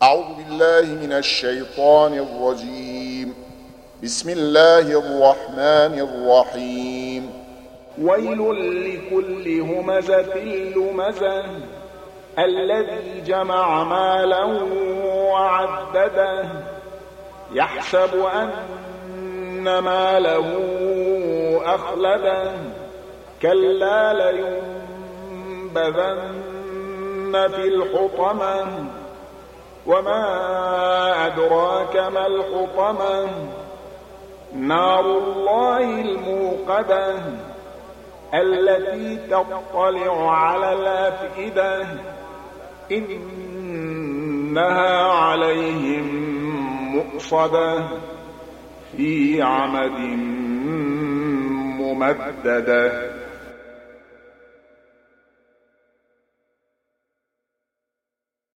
أعوذ بالله من الشيطان الرجيم. بسم الله الرحمن الرحيم. ويل لكل همزة لمزة الذي جمع مالا وعدده يحسب أن ماله أخلده كلا لينبذن في الحطمة وما أدراك ما الحطمة نار الله الموقدة التي تطلع على الأفئدة إنها عليهم مؤصدة في عمد ممددة.